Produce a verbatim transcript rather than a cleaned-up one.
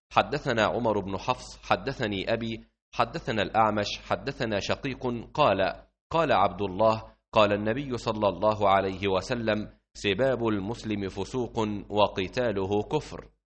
حدثنا عمر بن حفص حدثني أبي حدثنا الأعمش حدثنا شقيق قال قال عبد الله قال النبي صلى الله عليه وسلم: سباب المسلم فسوق وقتاله كفر.